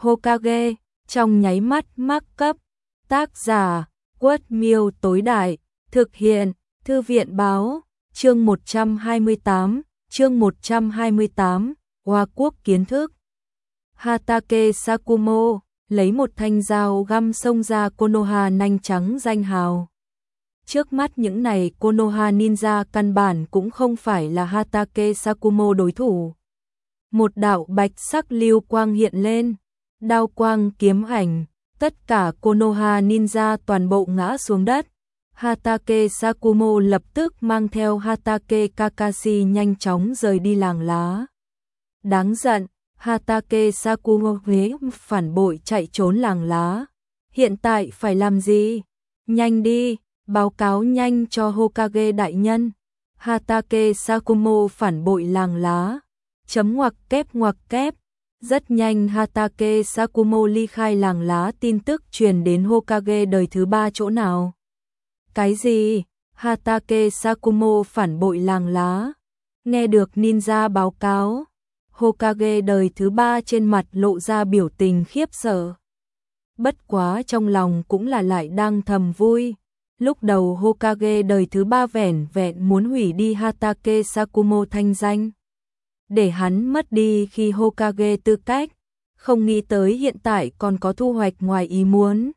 Hokage, trong nháy mắt mắc cấp. Tác giả, Quất Miêu tối đại, thực hiện, Thư viện báo, chương 128, Hoa Quốc kiến thức. Hatake Sakumo, lấy một thanh dao găm xông ra Konoha nanh trắng danh hào. Trước mắt những này Konoha ninja căn bản cũng không phải là Hatake Sakumo đối thủ. Một đạo bạch sắc lưu quang hiện lên, đao quang kiếm ảnh, tất cả Konoha ninja toàn bộ ngã xuống đất. Hatake Sakumo lập tức mang theo Hatake Kakashi nhanh chóng rời đi làng lá. Đáng giận, Hatake Sakumo phản bội chạy trốn làng lá. Hiện tại phải làm gì? Nhanh đi, báo cáo nhanh cho Hokage đại nhân. Hatake Sakumo phản bội làng lá. Chấm ngoặc kép. Rất nhanh Hatake Sakumo ly khai làng lá, tin tức truyền đến Hokage đời thứ 3 chỗ nào? Cái gì? Hatake Sakumo phản bội làng lá. Nghe được ninja báo cáo, Hokage đời thứ 3 trên mặt lộ ra biểu tình khiếp sợ. Bất quá trong lòng cũng là lại đang thầm vui. Lúc đầu Hokage đời thứ 3 vẻn vẹn muốn hủy đi Hatake Sakumo thanh danh, để hắn mất đi khi Hokage tư cách, không nghĩ tới hiện tại còn có thu hoạch ngoài ý muốn.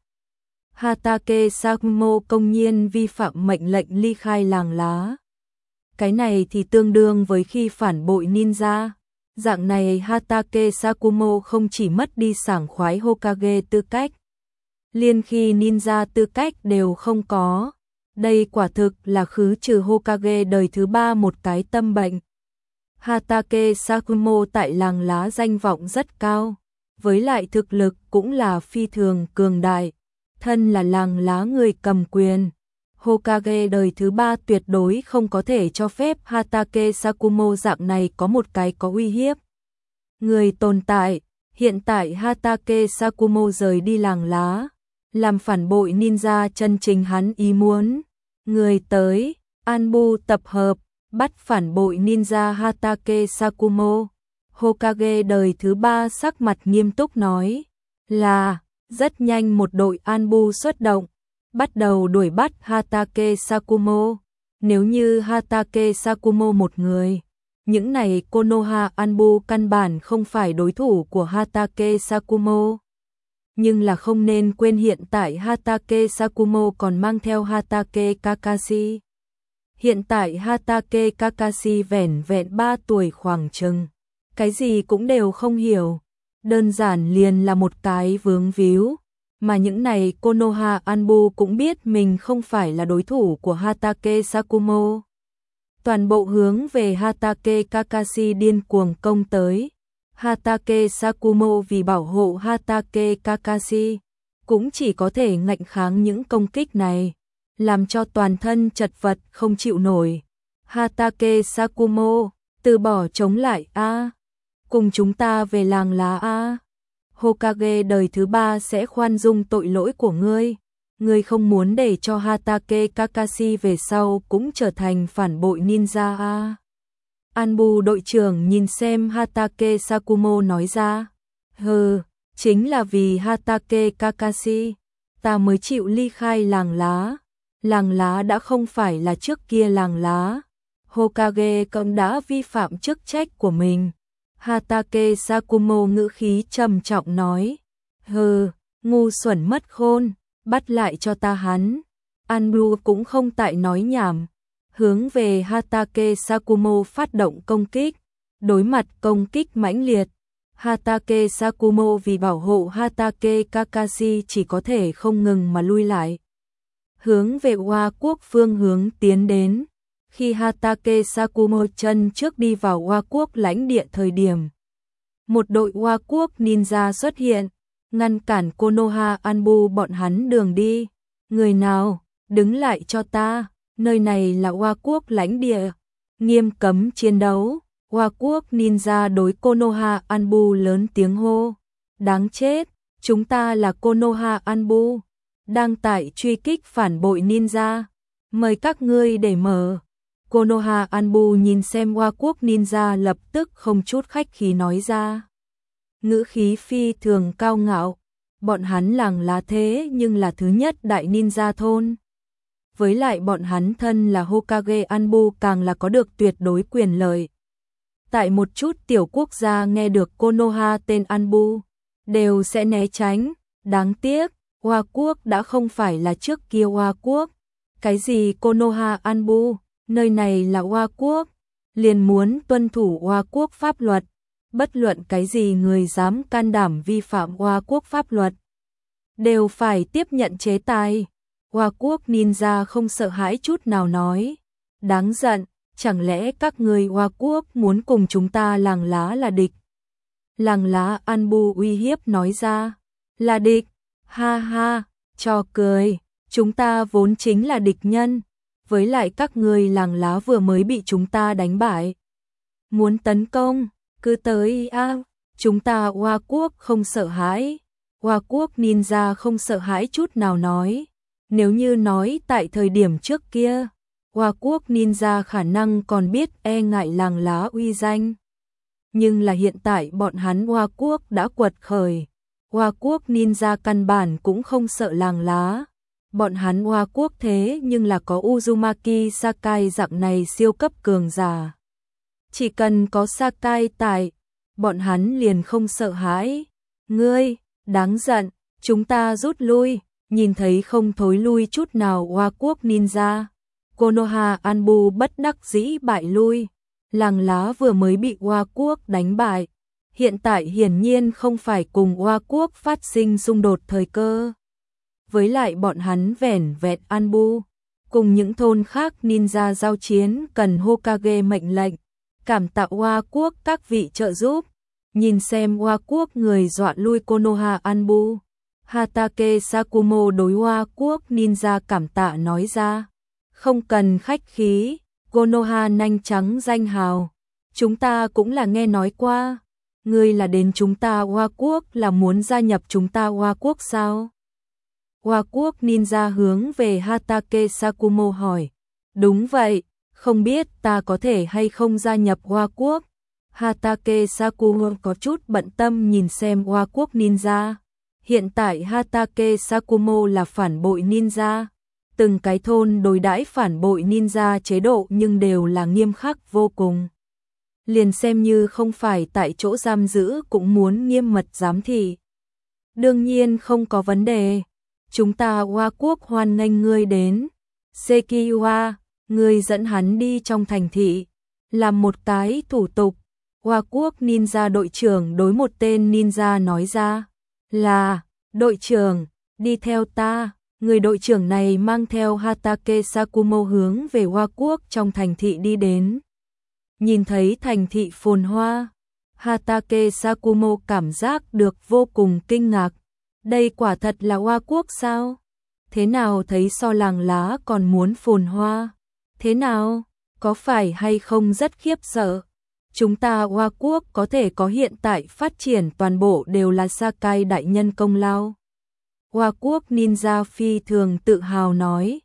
Hatake Sakumo công nhiên vi phạm mệnh lệnh ly khai làng lá. Cái này thì tương đương với khi phản bội ninja. Dạng này Hatake Sakumo không chỉ mất đi sảng khoái Hokage tư cách, liên khi ninja tư cách đều không có. Đây quả thực là khứ trừ Hokage đời thứ 3 một cái tâm bệnh. Hatake Sakumo tại làng lá danh vọng rất cao, với lại thực lực cũng là phi thường cường đại. Thân là làng lá người cầm quyền, Hokage đời thứ 3 tuyệt đối không có thể cho phép Hatake Sakumo dạng này có một cái có uy hiếp người tồn tại. Hiện tại Hatake Sakumo rời đi làng lá, làm phản bội ninja chân chính hắn ý muốn. Người tới, Anbu tập hợp, bắt phản bội ninja Hatake Sakumo. Hokage đời thứ 3 sắc mặt nghiêm túc nói. Là, rất nhanh một đội Anbu xuất động, bắt đầu đuổi bắt Hatake Sakumo. Nếu như Hatake Sakumo một người, những này Konoha Anbu căn bản không phải đối thủ của Hatake Sakumo. Nhưng là không nên quên hiện tại Hatake Sakumo còn mang theo Hatake Kakashi. Hiện tại Hatake Kakashi vẻn vẹn 3 tuổi khoảng chừng, cái gì cũng đều không hiểu, đơn giản liền là một cái vướng víu. Mà những này Konoha Anbu cũng biết mình không phải là đối thủ của Hatake Sakumo. Toàn bộ hướng về Hatake Kakashi điên cuồng công tới. Hatake Sakumo vì bảo hộ Hatake Kakashi, cũng chỉ có thể ngạnh kháng những công kích này, làm cho toàn thân chật vật không chịu nổi. Hatake Sakumo, từ bỏ chống lại a, cùng chúng ta về làng lá a. Hokage đời thứ 3 sẽ khoan dung tội lỗi của ngươi. Ngươi không muốn để cho Hatake Kakashi về sau cũng trở thành phản bội ninja a. Anbu đội trưởng nhìn xem Hatake Sakumo nói ra. Hừ, chính là vì Hatake Kakashi, ta mới chịu ly khai làng lá. Làng lá đã không phải là trước kia làng lá. Hokage cũng đã vi phạm chức trách của mình. Hatake Sakumo ngữ khí trầm trọng nói. Hừ, ngu xuẩn mất khôn, bắt lại cho ta hắn. Anbu cũng không tại nói nhảm, hướng về Hatake Sakumo phát động công kích. Đối mặt công kích mãnh liệt, Hatake Sakumo vì bảo hộ Hatake Kakashi chỉ có thể không ngừng mà lui lại, hướng về Hoa Quốc phương hướng tiến đến. Khi Hatake Sakumo chân trước đi vào Hoa Quốc lãnh địa thời điểm, một đội Hoa Quốc ninja xuất hiện, ngăn cản Konoha Anbu bọn hắn đường đi. Người nào, đứng lại cho ta, nơi này là Hoa Quốc lãnh địa, nghiêm cấm chiến đấu. Hoa Quốc ninja đối Konoha Anbu lớn tiếng hô. Đáng chết, chúng ta là Konoha Anbu, đang tại truy kích phản bội ninja, mời các ngươi để mở. Konoha Anbu nhìn xem Hoa Quốc ninja lập tức không chút khách khí nói ra. ngữ khí phi thường cao ngạo. Bọn hắn làng lá thế nhưng là thứ nhất đại ninja thôn. Với lại bọn hắn thân là Hokage Anbu càng là có được tuyệt đối quyền lợi. Tại một chút tiểu quốc gia nghe được Konoha tên Anbu, đều sẽ né tránh. Đáng tiếc, Hoa quốc đã không phải là trước kia Hoa quốc. Cái gì Konoha Anbu, nơi này là Hoa quốc, liền muốn tuân thủ Hoa quốc pháp luật. Bất luận cái gì người dám can đảm vi phạm Hoa quốc pháp luật, đều phải tiếp nhận chế tài. Hoa quốc ninja không sợ hãi chút nào nói. Đáng giận, chẳng lẽ các người Hoa quốc muốn cùng chúng ta làng lá là địch? Làng lá Anbu uy hiếp nói ra. Là địch? Ha ha, cho cười. Chúng ta vốn chính là địch nhân. Với lại các người làng lá vừa mới bị chúng ta đánh bại. Muốn tấn công, cứ tới a. Chúng ta Hoa quốc không sợ hãi. Hoa quốc ninja không sợ hãi chút nào nói. Nếu như nói tại thời điểm trước kia, Hoa quốc ninja khả năng còn biết e ngại làng lá uy danh. Nhưng là hiện tại bọn hắn Hoa quốc đã quật khởi. Hoa quốc ninja căn bản cũng không sợ làng lá. Bọn hắn Hoa quốc thế nhưng là có Uzumaki Sakai dạng này siêu cấp cường giả. Chỉ cần có Sakai tại, bọn hắn liền không sợ hãi. Ngươi, đáng giận, chúng ta rút lui. Nhìn thấy không thối lui chút nào Hoa quốc ninja, Konoha Anbu bất đắc dĩ bại lui. Làng lá vừa mới bị Hoa quốc đánh bại, hiện tại hiển nhiên không phải cùng Hoa quốc phát sinh xung đột thời cơ. Với lại bọn hắn vẻn vẹn Anbu, cùng những thôn khác ninja giao chiến cần Hokage mệnh lệnh, cảm tạ Hoa quốc các vị trợ giúp. Nhìn xem Hoa quốc người dọa lui Konoha Anbu, Hatake Sakumo đối Hoa quốc ninja cảm tạ nói ra. Không cần khách khí, Konoha nanh trắng danh hào. Chúng ta cũng là nghe nói qua. Ngươi là đến chúng ta Hoa quốc là muốn gia nhập chúng ta Hoa quốc sao? Hoa quốc ninja hướng về Hatake Sakumo hỏi. Đúng vậy, không biết ta có thể hay không gia nhập Hoa quốc? Hatake Sakumo có chút bận tâm nhìn xem Hoa quốc ninja. Hiện tại Hatake Sakumo là phản bội ninja. Từng cái thôn đối đãi phản bội ninja chế độ nhưng đều là nghiêm khắc vô cùng. Liền xem như không phải tại chỗ giam giữ cũng muốn nghiêm mật giám thị. Đương nhiên không có vấn đề. Chúng ta Hoa quốc hoan nghênh ngươi đến. Sekiwa, ngươi dẫn hắn đi trong thành thị, làm một cái thủ tục. Hoa quốc ninja đội trưởng đối một tên ninja nói ra. Là, đội trưởng, đi theo ta. Người đội trưởng này mang theo Hatake Sakumo hướng về Hoa quốc trong thành thị đi đến. Nhìn thấy thành thị phồn hoa, Hatake Sakumo cảm giác được vô cùng kinh ngạc. Đây quả thật là Hoa quốc sao? Thế nào thấy so làng lá còn muốn phồn hoa? Thế nào? Có phải hay không rất khiếp sợ? Chúng ta Hoa quốc có thể có hiện tại phát triển toàn bộ đều là Sakai đại nhân công lao. Hoa quốc ninja phi thường tự hào nói.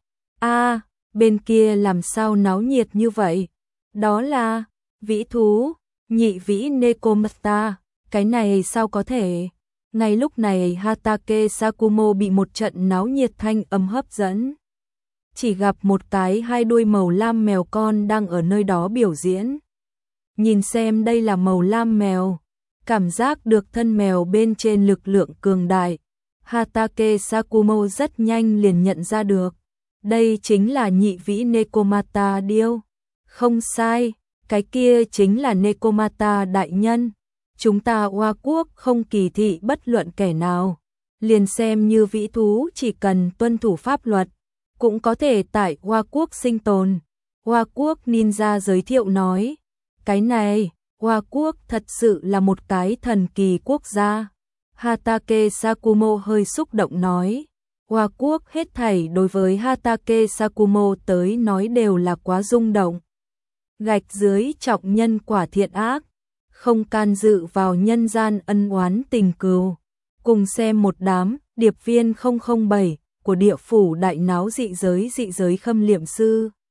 Bên kia làm sao náo nhiệt như vậy? Đó là vĩ thú, nhị vĩ Nekomata. Cái này sao có thể? Ngay lúc này Hatake Sakumo bị một trận náo nhiệt thanh âm hấp dẫn. Chỉ gặp một cái hai đuôi màu lam mèo con đang ở nơi đó biểu diễn. Nhìn xem đây là màu lam mèo, cảm giác được thân mèo bên trên lực lượng cường đại. Hatake Sakumo rất nhanh liền nhận ra được. Đây chính là nhị vĩ Nekomata điêu. Không sai, cái kia chính là Nekomata đại nhân. Chúng ta Hoa quốc không kỳ thị bất luận kẻ nào. Liền xem như vĩ thú chỉ cần tuân thủ pháp luật, cũng có thể tại Hoa quốc sinh tồn. Hoa quốc ninja giới thiệu nói. Cái này, Hoa quốc thật sự là một cái thần kỳ quốc gia. Hatake Sakumo hơi xúc động nói. Hoa quốc hết thảy đối với Hatake Sakumo tới nói đều là quá rung động. Gạch dưới trọng nhân quả thiện ác, không can dự vào nhân gian ân oán tình cừu. Cùng xem một đám điệp viên 007 của địa phủ đại náo dị giới khâm liệm sư.